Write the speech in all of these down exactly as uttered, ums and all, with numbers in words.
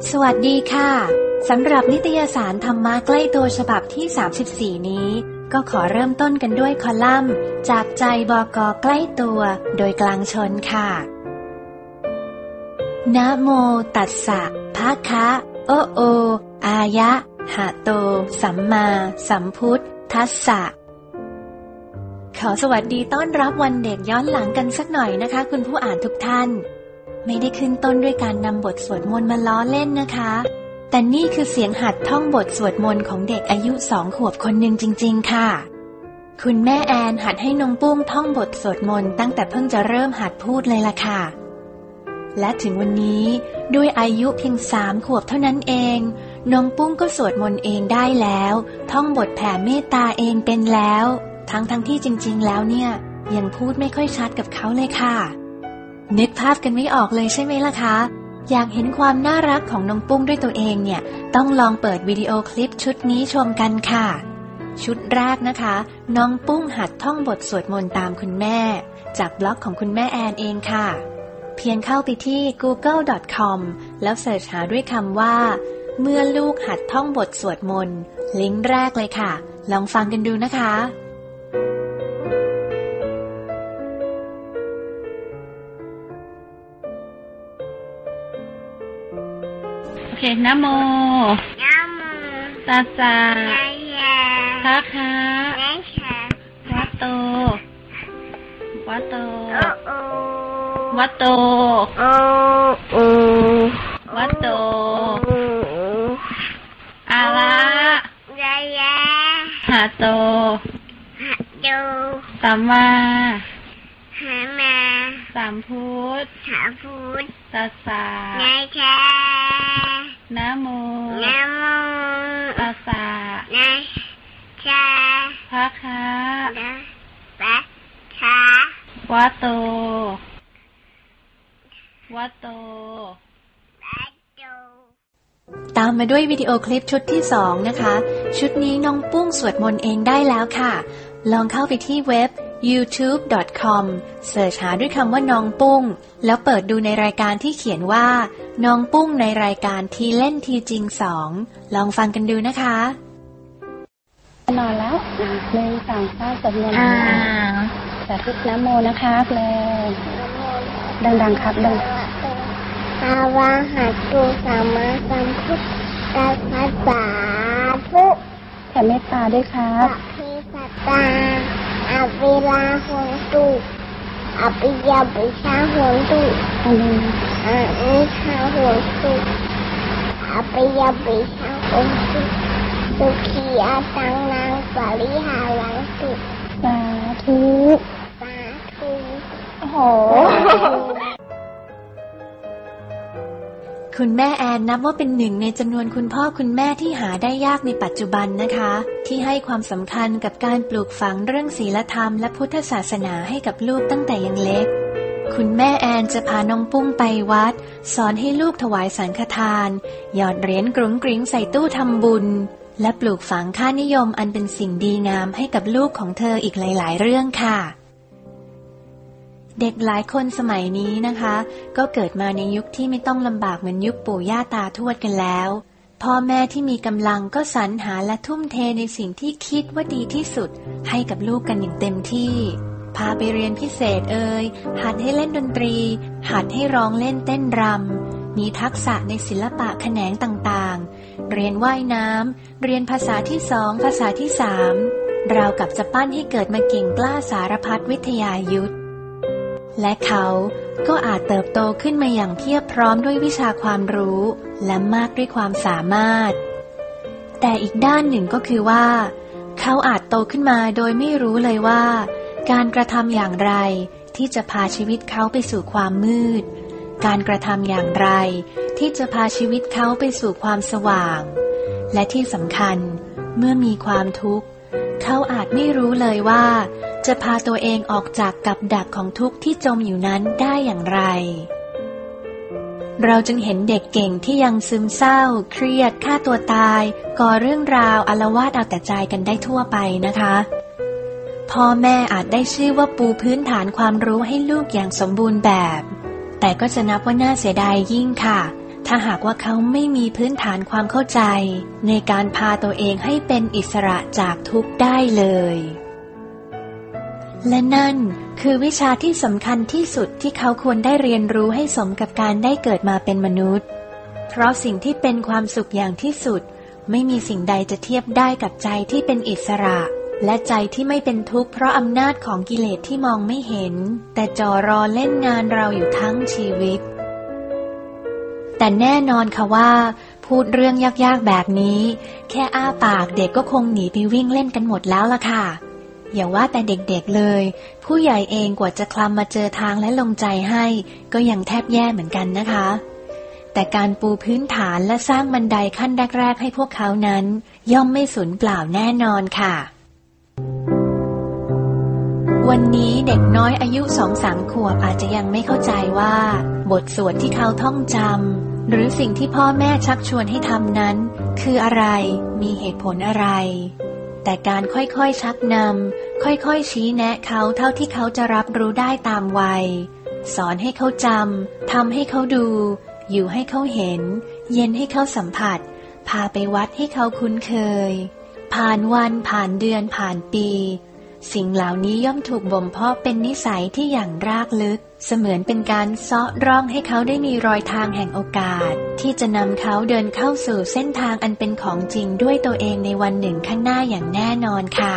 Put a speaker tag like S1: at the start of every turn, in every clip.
S1: สวัสดีค่ะสำหรับนิตยสารธรรมะใกล้ตัวฉบับที่สามสิบสี่นี้ก็ขอเริ่มต้นกันด้วยคอลัมน์จากใจบก.ใกล้ตัวโดยกลางชนค่ะนะโมตัสสะภะคะโอโออายะหะโตสัมมาสัมพุทธัสสะขอสวัสดีต้อนรับวันเด็กย้อนหลังกันสักหน่อยนะคะคุณผู้อ่านทุกท่านไม่ได้ขึ้นต้นด้วยการนำบทสวดมนต์มาล้อเล่นนะคะแต่นี่คือเสียงหัดท่องบทสวดมนต์ของเด็กอายุสองขวบคนหนึ่งจริงๆค่ะคุณแม่แอนหัดให้น้องปุ้งท่องบทสวดมนต์ตั้งแต่เพิ่งจะเริ่มหัดพูดเลยล่ะค่ะและถึงวันนี้ด้วยอายุเพียงสามขวบเท่านั้นเองน้องปุ้งก็สวดมนต์เองได้แล้วท่องบทแผ่เมตตาเองเป็นแล้วทั้งทั้งที่จริงๆแล้วเนี่ยยังพูดไม่ค่อยชัดกับเขาเลยค่ะนึกภาพกันไม่ออกเลยใช่ไหมล่ะคะอยากเห็นความน่ารักของน้องปุ้งด้วยตัวเองเนี่ยต้องลองเปิดวิดีโอคลิปชุดนี้ชมกันค่ะชุดแรกนะคะน้องปุ้งหัดท่องบทสวดมนต์ตามคุณแม่จากบล็อกของคุณแม่แอนเองค่ะเพียงเข้าไปที่ กูเกิล ดอท คอม แล้วเสิร์ชหาด้วยคำว่าเมื่อลูกหัดท่องบทสวดมนต์ลิงก์แรกเลยค่ะลองฟังกันดูนะคะ
S2: โอเคนะโมนะโมตัสสะภะคะวะโตวะโตวะโตวะโตอะระหะโตสัมมาสัมพุทธัสสะนะโมตัสสะภะคะวะโตวะโต
S1: ตามมาด้วยวิดีโอคลิปชุดที่สองนะคะชุดนี้น้องปุ้งสวดมนต์เองได้แล้วค่ะลองเข้าไปที่เว็บ ยูทูบ ดอท คอม เสิร์ชหาด้วยคำว่าน้องปุ้งแล้วเปิดดูในรายการที่เขียนว่าน้องปุ้งในรายการทีเล่นทีจริงสองลองฟังกันดูนะคะ
S3: นอนแล้วหนึ่งสองสามสวดมนต์สาธุนะโมนะครับเลยดังๆครับดัง
S4: อาวะหะโตสัมมาสัมพุทธัสสะสาธุ
S3: แผ่เมตตาด้วยครับ
S4: อภิสัตตาอภิลาโหตุอภิยาปิชาโหตุ
S3: อันนี้
S4: อนิชาโหตุอภิยาปิชาโหตุสุขีอาตังนางปริหารังตุ
S3: สาธุ
S4: สาธุ
S3: โอ้โห
S1: คุณแม่แอนนับว่าเป็นหนึ่งในจำนวนคุณพ่อคุณแม่ที่หาได้ยากในปัจจุบันนะคะที่ให้ความสำคัญกับการปลูกฝังเรื่องศีลธรรมและพุทธศาสนาให้กับลูกตั้งแต่ยังเล็กคุณแม่แอนจะพาน้องปุ้งไปวัดสอนให้ลูกถวายสังฆทานหยอดเหรียญกรุงกริ้งใส่ตู้ทำบุญและปลูกฝังค่านิยมอันเป็นสิ่งดีงามให้กับลูกของเธออีกหลายๆเรื่องค่ะเด็กหลายคนสมัยนี้นะคะก็เกิดมาในยุคที่ไม่ต้องลำบากเหมือนยุคปู่ย่าตาทวดกันแล้วพ่อแม่ที่มีกำลังก็สรรหาและทุ่มเทในสิ่งที่คิดว่าดีที่สุดให้กับลูกกันอย่างเต็มที่พาไปเรียนพิเศษเอ่ยหัดให้เล่นดนตรีหัดให้ร้องเล่นเต้นรำมีทักษะในศิลปะแขนงต่างๆเรียนว่ายน้ำเรียนภาษาที่สองภาษาที่สามราวกับจะปั้นให้เกิดมาเก่งกล้าสารพัดวิทยายุทธและเขาก็อาจเติบโตขึ้นมาอย่างเพียบพร้อมด้วยวิชาความรู้และมากด้วยความสามารถแต่อีกด้านหนึ่งก็คือว่าเขาอาจโตขึ้นมาโดยไม่รู้เลยว่าการกระทำอย่างไรที่จะพาชีวิตเขาไปสู่ความมืดการกระทำอย่างไรที่จะพาชีวิตเขาไปสู่ความสว่างและที่สำคัญเมื่อมีความทุกข์เขาอาจไม่รู้เลยว่าจะพาตัวเองออกจากกับดักของทุกข์ที่จมอยู่นั้นได้อย่างไรเราจึงเห็นเด็กเก่งที่ยังซึมเศร้าเครียดฆ่าตัวตายก่อเรื่องราวอาละวาดเอาแต่ใจกันได้ทั่วไปนะคะพ่อแม่อาจได้ชื่อว่าปูพื้นฐานความรู้ให้ลูกอย่างสมบูรณ์แบบแต่ก็จะนับว่าน่าเสียดายยิ่งค่ะถ้าหากว่าเขาไม่มีพื้นฐานความเข้าใจในการพาตัวเองให้เป็นอิสระจากทุกข์ได้เลยและนั่นคือวิชาที่สำคัญที่สุดที่เขาควรได้เรียนรู้ให้สมกับการได้เกิดมาเป็นมนุษย์เพราะสิ่งที่เป็นความสุขอย่างที่สุดไม่มีสิ่งใดจะเทียบได้กับใจที่เป็นอิสระและใจที่ไม่เป็นทุกข์เพราะอำนาจของกิเลสที่มองไม่เห็นแต่จ่อรอเล่นงานเราอยู่ทั้งชีวิตแต่แน่นอนค่ะว่าพูดเรื่องยากๆแบบนี้แค่อ้าปากเด็กก็คงหนีไปวิ่งเล่นกันหมดแล้วล่ะค่ะอย่าว่าแต่เด็กๆเลยผู้ใหญ่เองกว่าจะคลำมาเจอทางและลงใจให้ก็ยังแทบแย่เหมือนกันนะคะแต่การปูพื้นฐานและสร้างบันไดขั้นแรกๆให้พวกเขานั้นย่อมไม่สูญเปล่าแน่นอนค่ะวันนี้เด็กน้อยอายุสองสามขวบอาจจะยังไม่เข้าใจว่าบทสวดที่เขาท่องจำหรือสิ่งที่พ่อแม่ชักชวนให้ทำนั้นคืออะไรมีเหตุผลอะไรแต่การค่อยๆชักนำค่อยๆชี้แนะเขาเท่าที่เขาจะรับรู้ได้ตามวัยสอนให้เขาจำทำให้เขาดูอยู่ให้เขาเห็นเย็นให้เขาสัมผัสพาไปวัดให้เขาคุ้นเคยผ่านวันผ่านเดือนผ่านปีสิ่งเหล่านี้ย่อมถูกบ่มเพาะเป็นนิสัยที่อย่างรากลึกเสมือนเป็นการเซาะร่องให้เขาได้มีรอยทางแห่งโอกาสที่จะนำเขาเดินเข้าสู่เส้นทางอันเป็นของจริงด้วยตัวเองในวันหนึ่งข้างหน้าอย่างแน่นอนค่ะ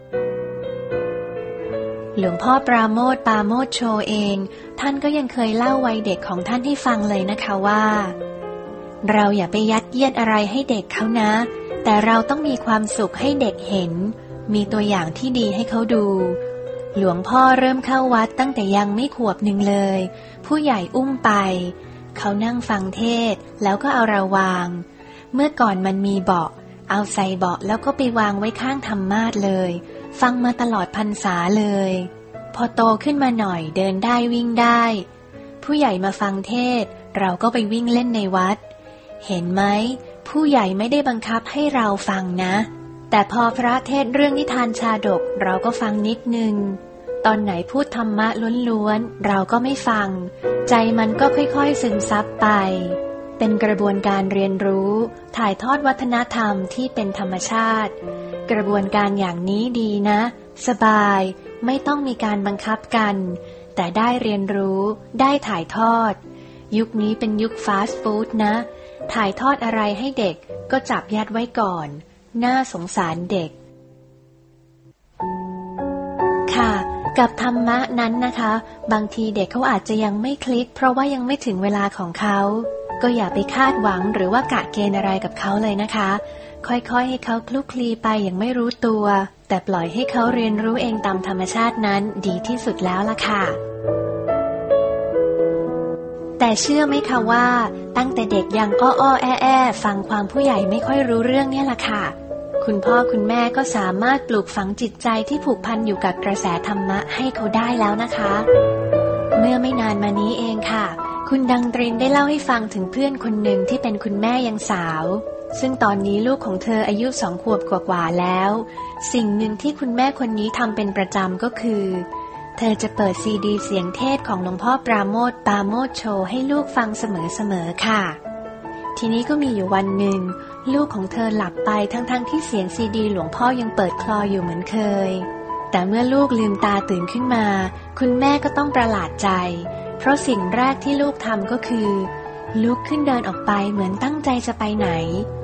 S1: หลวงพ่อปราโมทย์ปราโมทย์โชเองท่านก็ยังเคยเล่าวัยเด็กของท่านให้ฟังเลยนะคะว่าเราอย่าไปยัดเยียดอะไรให้เด็กเขานะแต่เราต้องมีความสุขให้เด็กเห็นมีตัวอย่างที่ดีให้เขาดูหลวงพ่อเริ่มเข้าวัดตั้งแต่ยังไม่ขวบหนึ่งเลยผู้ใหญ่อุ้มไปเขานั่งฟังเทศแล้วก็เอาเราวางเมื่อก่อนมันมีเบาะเอาใส่เบาะแล้วก็ไปวางไว้ข้างธรรมาสเลยฟังมาตลอดพรรษาเลยพอโตขึ้นมาหน่อยเดินได้วิ่งได้ผู้ใหญ่มาฟังเทศเราก็ไปวิ่งเล่นในวัดเห็นไหมผู้ใหญ่ไม่ได้บังคับให้เราฟังนะแต่พอพระเทศเรื่องนิทานชาดกเราก็ฟังนิดนึงตอนไหนพูดธรรมะล้วนๆเราก็ไม่ฟังใจมันก็ค่อยๆซึมซับไปเป็นกระบวนการเรียนรู้ถ่ายทอดวัฒนธรรมที่เป็นธรรมชาติกระบวนการอย่างนี้ดีนะสบายไม่ต้องมีการบังคับกันแต่ได้เรียนรู้ได้ถ่ายทอดยุคนี้เป็นยุคฟาสต์ฟู้ดนะถ่ายทอดอะไรให้เด็กก็จับยัดไว้ก่อนน่าสงสารเด็กค่ะกับธรรมะนั้นนะคะบางทีเด็กเขาอาจจะยังไม่คลิกเพราะว่ายังไม่ถึงเวลาของเขาก็อย่าไปคาดหวังหรือว่ากะเกณฑ์อะไรกับเขาเลยนะคะค่อยๆให้เขาคลุกคลีไปอย่างไม่รู้ตัวแต่ปล่อยให้เขาเรียนรู้เองตามธรรมชาตินั้นดีที่สุดแล้วล่ะค่ะแต่เชื่อไหมคะว่าตั้งแต่เด็กยังอ้ออ้อแอแอฟังความผู้ใหญ่ไม่ค่อยรู้เรื่องเนี่ยล่ะค่ะคุณพ่อคุณแม่ก็สามารถปลูกฝังจิตใจที่ผูกพันอยู่กับกระแสธรรมะให้เขาได้แล้วนะคะเมื่อไม่นานมานี้เองค่ะคุณดังตรินได้เล่าให้ฟังถึงเพื่อนคนหนึ่งที่เป็นคุณแม่ยังสาวซึ่งตอนนี้ลูกของเธออายุสองขวบกว่าๆแล้วสิ่งหนึ่งที่คุณแม่คนนี้ทำเป็นประจำก็คือเธอจะเปิดซีดีเสียงเทศของหลวงพ่อปราโมทย์ปราโมทย์โชให้ลูกฟังเสมอๆค่ะทีนี้ก็มีอยู่วันหนึ่งลูกของเธอหลับไปทั้งๆ ท, ที่เสียงซีดีหลวงพ่อยังเปิดคลออยู่เหมือนเคยแต่เมื่อลูกลืมตาตื่นขึ้นมาคุณแม่ก็ต้องประหลาดใจเพราะสิ่งแรกที่ลูกทำก็คือลุกขึ้นเดินออกไปเหมือนตั้งใจจะไปไหน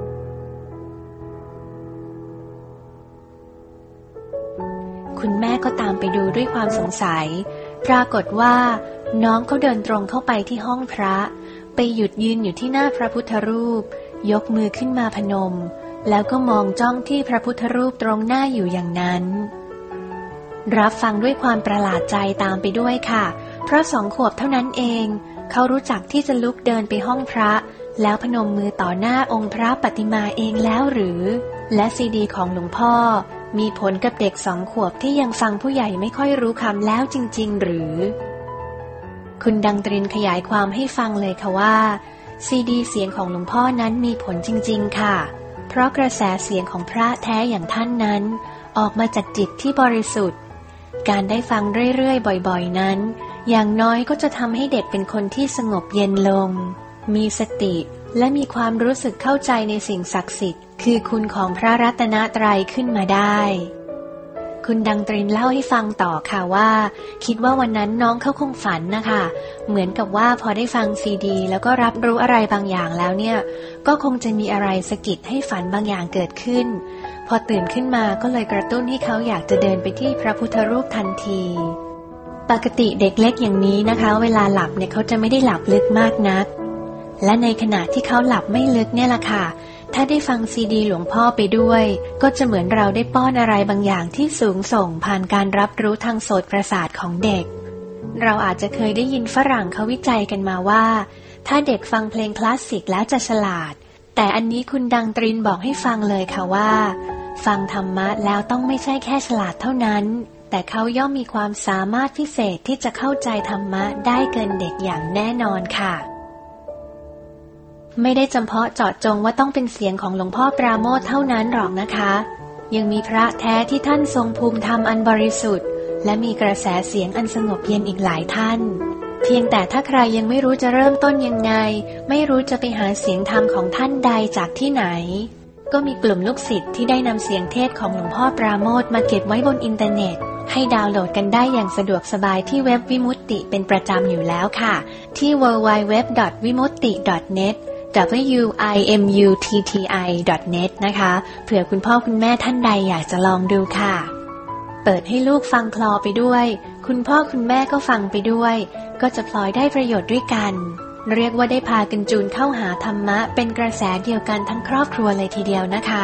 S1: คุณแม่ก็ตามไปดูด้วยความสงสัยปรากฏว่าน้องเขาเดินตรงเข้าไปที่ห้องพระไปหยุดยืนอยู่ที่หน้าพระพุทธรูปยกมือขึ้นมาพนมแล้วก็มองจ้องที่พระพุทธรูปตรงหน้าอยู่อย่างนั้นรับฟังด้วยความประหลาดใจตามไปด้วยค่ะเพราะสองขวบเท่านั้นเองเขารู้จักที่จะลุกเดินไปห้องพระแล้วพนมมือต่อหน้าองค์พระปฏิมาเองแล้วหรือและซีดีของหลวงพ่อมีผลกับเด็กสองขวบที่ยังฟังผู้ใหญ่ไม่ค่อยรู้คำแล้วจริงๆหรือคุณดังตรินขยายความให้ฟังเลยค่ะว่าซีดีเสียงของหลวงพ่อนั้นมีผลจริงๆค่ะเพราะกระแสเสียงของพระแท้อย่างท่านนั้นออกมาจากจิตที่บริสุทธิ์การได้ฟังเรื่อยๆบ่อยๆนั้นอย่างน้อยก็จะทำให้เด็กเป็นคนที่สงบเย็นลงมีสติและมีความรู้สึกเข้าใจในสิ่งศักดิ์สิทธิ์คือคุณของพระรัตนตรัยขึ้นมาได้คุณดังตรินเล่าให้ฟังต่อค่ะว่าคิดว่าวันนั้นน้องเขาคงฝันนะคะเหมือนกับว่าพอได้ฟังซีดีแล้วก็รับรู้อะไรบางอย่างแล้วเนี่ยก็คงจะมีอะไรสะกิดให้ฝันบางอย่างเกิดขึ้นพอตื่นขึ้นมาก็เลยกระตุ้นให้เขาอยากจะเดินไปที่พระพุทธรูปทันทีปกติเด็กเล็กอย่างนี้นะคะเวลาหลับเนี่ยเขาจะไม่ได้หลับลึกมากนักและในขณะที่เขาหลับไม่ลึกเนี่ยล่ะค่ะถ้าได้ฟังซีดีหลวงพ่อไปด้วยก็จะเหมือนเราได้ป้อนอะไรบางอย่างที่สูงส่งผ่านการรับรู้ทางโสตประสาทของเด็กเราอาจจะเคยได้ยินฝรั่งเขาวิจัยกันมาว่าถ้าเด็กฟังเพลงคลาสสิกแล้วจะฉลาดแต่อันนี้คุณดังตรินบอกให้ฟังเลยค่ะว่าฟังธรรมะแล้วต้องไม่ใช่แค่ฉลาดเท่านั้นแต่เขาย่อมมีความสามารถพิเศษที่จะเข้าใจธรรมะได้เกินเด็กอย่างแน่นอนค่ะไม่ได้จำเพาะเจาะจงว่าต้องเป็นเสียงของหลวงพ่อปราโมทย์เท่านั้นหรอกนะคะยังมีพระแท้ที่ท่านทรงภูมิธรรมอันบริสุทธิ์และมีกระแสเสียงอันสงบเย็นอีกหลายท่านเพียงแต่ถ้าใครยังไม่รู้จะเริ่มต้นยังไงไม่รู้จะไปหาเสียงธรรมของท่านใดจากที่ไหนก็มีกลุ่มลูกศิษย์ที่ได้นำเสียงเทศของหลวงพ่อปราโมทย์มาเก็บไว้บนอินเทอร์เน็ตให้ดาวน์โหลดกันได้อย่างสะดวกสบายที่เว็บวิมุตติเป็นประจำอยู่แล้วค่ะที่ ดับเบิลยู ดับเบิลยู ดับเบิลยู ดอท วิมุตติ ดอท เน็ต ดับเบิลยู ไอ เอ็ม ยู ที ที ไอ ดอท เน็ต นะคะเผื่อคุณพ่อคุณแม่ท่านใดอยากจะลองดูค่ะเปิดให้ลูกฟังคลอไปด้วยคุณพ่อคุณแม่ก็ฟังไปด้วยก็จะพลอยได้ประโยชน์ด้วยกันเรียกว่าได้พากันจูนเข้าหาธรรมะเป็นกระแสเดียวกันทั้งครอบครัวเลยทีเดียวนะคะ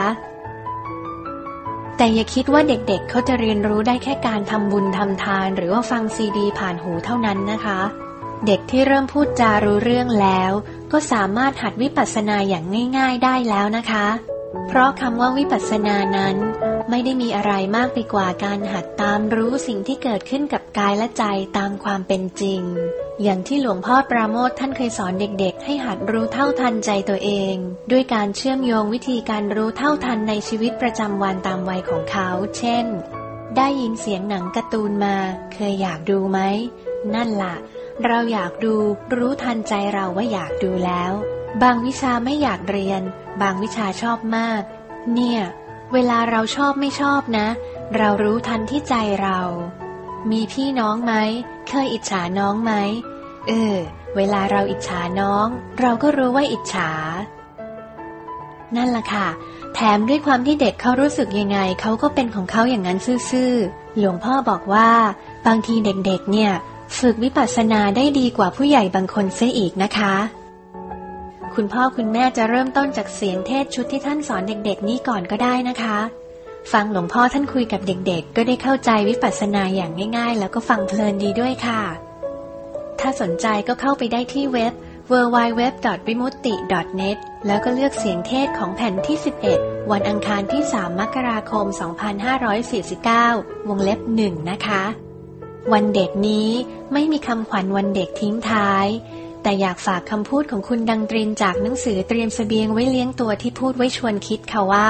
S1: แต่อย่าคิดว่าเด็กๆ เ, เขาจะเรียนรู้ได้แค่การทำบุญทำทานหรือว่าฟังซีดีผ่านหูเท่านั้นนะคะเด็กที่เริ่มพูดจารู้เรื่องแล้วก็สามารถหัดวิปัสสนาอย่างง่ายๆได้แล้วนะคะเพราะคำว่าวิปัสสนานั้นไม่ได้มีอะไรมากไปกว่าการหัดตามรู้สิ่งที่เกิดขึ้นกับกายและใจตามความเป็นจริงอย่างที่หลวงพ่อปราโมทย์ท่านเคยสอนเด็กๆให้หัดรู้เท่าทันใจตัวเองด้วยการเชื่อมโยงวิธีการรู้เท่าทันในชีวิตประจำวันตามวัยของเขาเช่นได้ยินเสียงหนังการ์ตูนมาเคยอยากดูไหมนั่นล่ะเราอยากดูรู้ทันใจเราว่าอยากดูแล้วบางวิชาไม่อยากเรียนบางวิชาชอบมากเนี่ยเวลาเราชอบไม่ชอบนะเรารู้ทันที่ใจเรามีพี่น้องไหมเคยอิจฉาน้องไหมเออเวลาเราอิจฉาน้องเราก็รู้ว่าอิจฉานั่นล่ะค่ะแถมด้วยความที่เด็กเขารู้สึกยังไงเขาก็เป็นของเขาอย่างนั้นซื่อๆหลวงพ่อบอกว่าบางทีเด็กๆเนี่ยฝึกวิปัสสนาได้ดีกว่าผู้ใหญ่บางคนเสียอีกนะคะคุณพ่อคุณแม่จะเริ่มต้นจากเสียงเทศชุดที่ท่านสอนเด็กๆนี้ก่อนก็ได้นะคะฟังหลวงพ่อท่านคุยกับเด็กๆก็ได้เข้าใจวิปัสสนาอย่างง่ายๆแล้วก็ฟังเพลินดีด้วยค่ะถ้าสนใจก็เข้าไปได้ที่เว็บ ดับเบิลยู ดับเบิลยู ดับเบิลยู ดอท วิมุตติ ดอท เน็ต แล้วก็เลือกเสียงเทศของแผ่นที่สิบเอ็ดวันอังคารที่สามมกราคมสองพันห้าร้อยสี่สิบเก้าวงเล็บหนึ่งนะคะวันเด็กนี้ไม่มีคำขวัญวันเด็กทิ้งท้ายแต่อยากฝากคำพูดของคุณดังตรินจากหนังสือเตรียมเสบียงไว้เลี้ยงตัวที่พูดไว้ชวนคิดค่ะว่า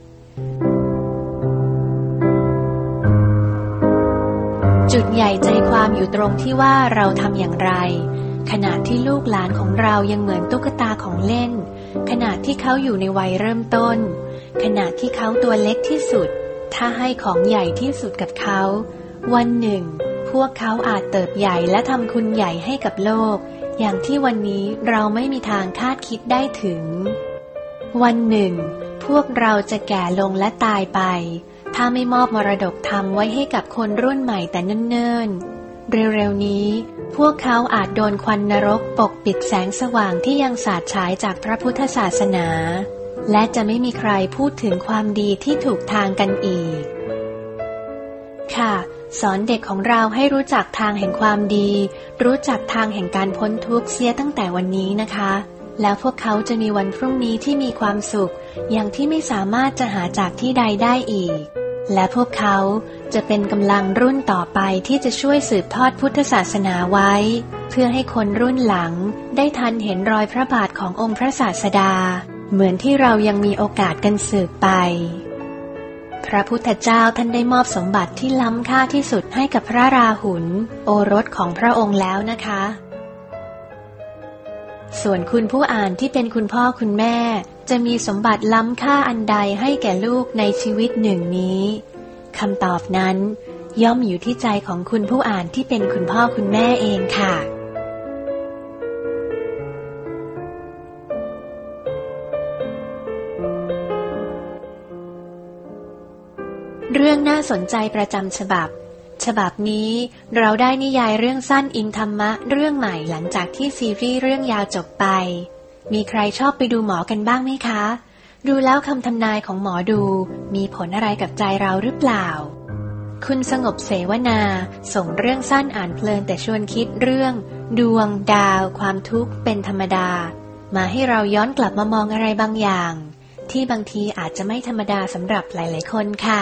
S1: จุดใหญ่ใจความอยู่ตรงที่ว่าเราทำอย่างไรขณะที่ลูกหลานของเรายังเหมือนตุ๊กตาของเล่นขณะที่เขาอยู่ในวัยเริ่มต้นขณะที่เขาตัวเล็กที่สุดถ้าให้ของใหญ่ที่สุดกับเขาวันหนึ่งพวกเขาอาจเติบใหญ่และทำคุณใหญ่ให้กับโลกอย่างที่วันนี้เราไม่มีทางคาดคิดได้ถึงวันหนึ่งพวกเราจะแก่ลงและตายไปถ้าไม่มอบมรดกธรรมไว้ให้กับคนรุ่นใหม่แต่เนิ่นๆเร็วๆนี้พวกเขาอาจโดนควันนรกปกปิดแสงสว่างที่ยังสาดฉายจากพระพุทธศาสนาและจะไม่มีใครพูดถึงความดีที่ถูกทางกันอีกค่ะสอนเด็กของเราให้รู้จักทางแห่งความดีรู้จักทางแห่งการพ้นทุกข์เสียตั้งแต่วันนี้นะคะแล้วพวกเขาจะมีวันพรุ่งนี้ที่มีความสุขอย่างที่ไม่สามารถจะหาจากที่ใดได้อีกและพวกเขาจะเป็นกำลังรุ่นต่อไปที่จะช่วยสืบทอดพุทธศาสนาไว้เพื่อให้คนรุ่นหลังได้ทันเห็นรอยพระบาทขององค์พระศาสดาเหมือนที่เรายังมีโอกาสกันสืบไปพระพุทธเจ้าท่านได้มอบสมบัติที่ล้ำค่าที่สุดให้กับพระราหุลโอรสของพระองค์แล้วนะคะส่วนคุณผู้อ่านที่เป็นคุณพ่อคุณแม่จะมีสมบัติล้ำค่าอันใดให้แก่ลูกในชีวิตหนึ่งนี้คำตอบนั้นย่อมอยู่ที่ใจของคุณผู้อ่านที่เป็นคุณพ่อคุณแม่เองค่ะเรื่องน่าสนใจประจำฉบับฉบับนี้เราได้นิยายเรื่องสั้นอิงธรรมะเรื่องใหม่หลังจากที่ซีรีส์เรื่องยาวจบไปมีใครชอบไปดูหมอกันบ้างไหมคะดูแล้วคำทำนายของหมอดูมีผลอะไรกับใจเราหรือเปล่าคุณสงบเสวนาส่งเรื่องสั้นอ่านเพลินแต่ชวนคิดเรื่องดวงดาวความทุกข์เป็นธรรมดามาให้เราย้อนกลับมามองอะไรบางอย่างที่บางทีอาจจะไม่ธรรมดาสำหรับหลายๆคนค่ะ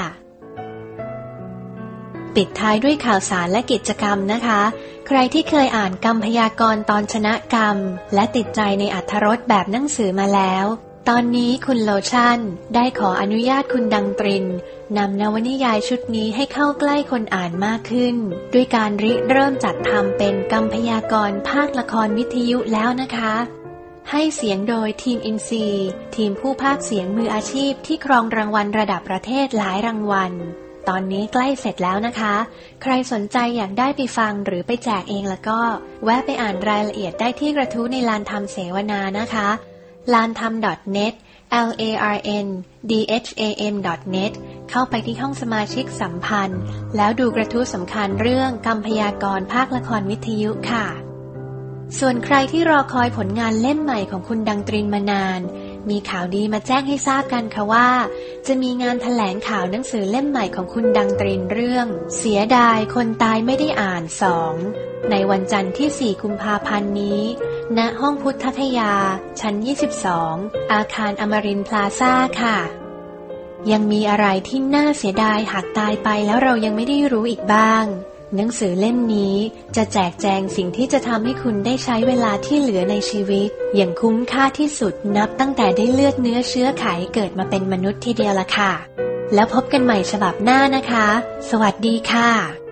S1: ปิดท้ายด้วยข่าวสารและกิจกรรมนะคะใครที่เคยอ่านกรรมพยากรณ์ตอนชนะกรรมและติดใจในอรรถรสแบบหนังสือมาแล้วตอนนี้คุณโลชั่นได้ขออนุญาตคุณดังตรินนำนวนิยายชุดนี้ให้เข้าใกล้คนอ่านมากขึ้นด้วยการริเริ่มจัดทำเป็นกรรมพยากรณ์ภาคละครวิทยุแล้วนะคะให้เสียงโดยทีมอินซีทีมผู้พากย์เสียงมืออาชีพที่ครองรางวัลระดับประเทศหลายรางวัลตอนนี้ใกล้เสร็จแล้วนะคะใครสนใจอยากได้ไปฟังหรือไปแจกเองแล้วก็แวะไปอ่านรายละเอียดได้ที่กระทู้ในลานธรรมเสวนานะคะลานธรรม .net l a r n d h a m .net เข้าไปที่ห้องสมาชิกสัมพันธ์แล้วดูกระทู้สำคัญเรื่องกรรมพยากรณ์ภาคละครวิทยุค่ะส่วนใครที่รอคอยผลงานเล่มใหม่ของคุณดังตรินมานานมีข่าวดีมาแจ้งให้ทราบกันค่ะว่าจะมีงานแถลงข่าวหนังสือเล่มใหม่ของคุณดังตรินเรื่องเสียดายคนตายไม่ได้อ่านสองในวันจันทร์ที่สี่กุมภาพันธ์นี้ณห้องพุทธคยาชั้นยี่สิบสองอาคารอมรินทร์พลาซ่าค่ะยังมีอะไรที่น่าเสียดายหากตายไปแล้วเรายังไม่ได้รู้อีกบ้างหนังสือเล่มนี้จะแจกแจงสิ่งที่จะทำให้คุณได้ใช้เวลาที่เหลือในชีวิตอย่างคุ้มค่าที่สุดนับตั้งแต่ได้เลือดเนื้อเชื้อไขเกิดมาเป็นมนุษย์ทีเดียวละค่ะแล้วพบกันใหม่ฉบับหน้านะคะสวัสดีค่ะ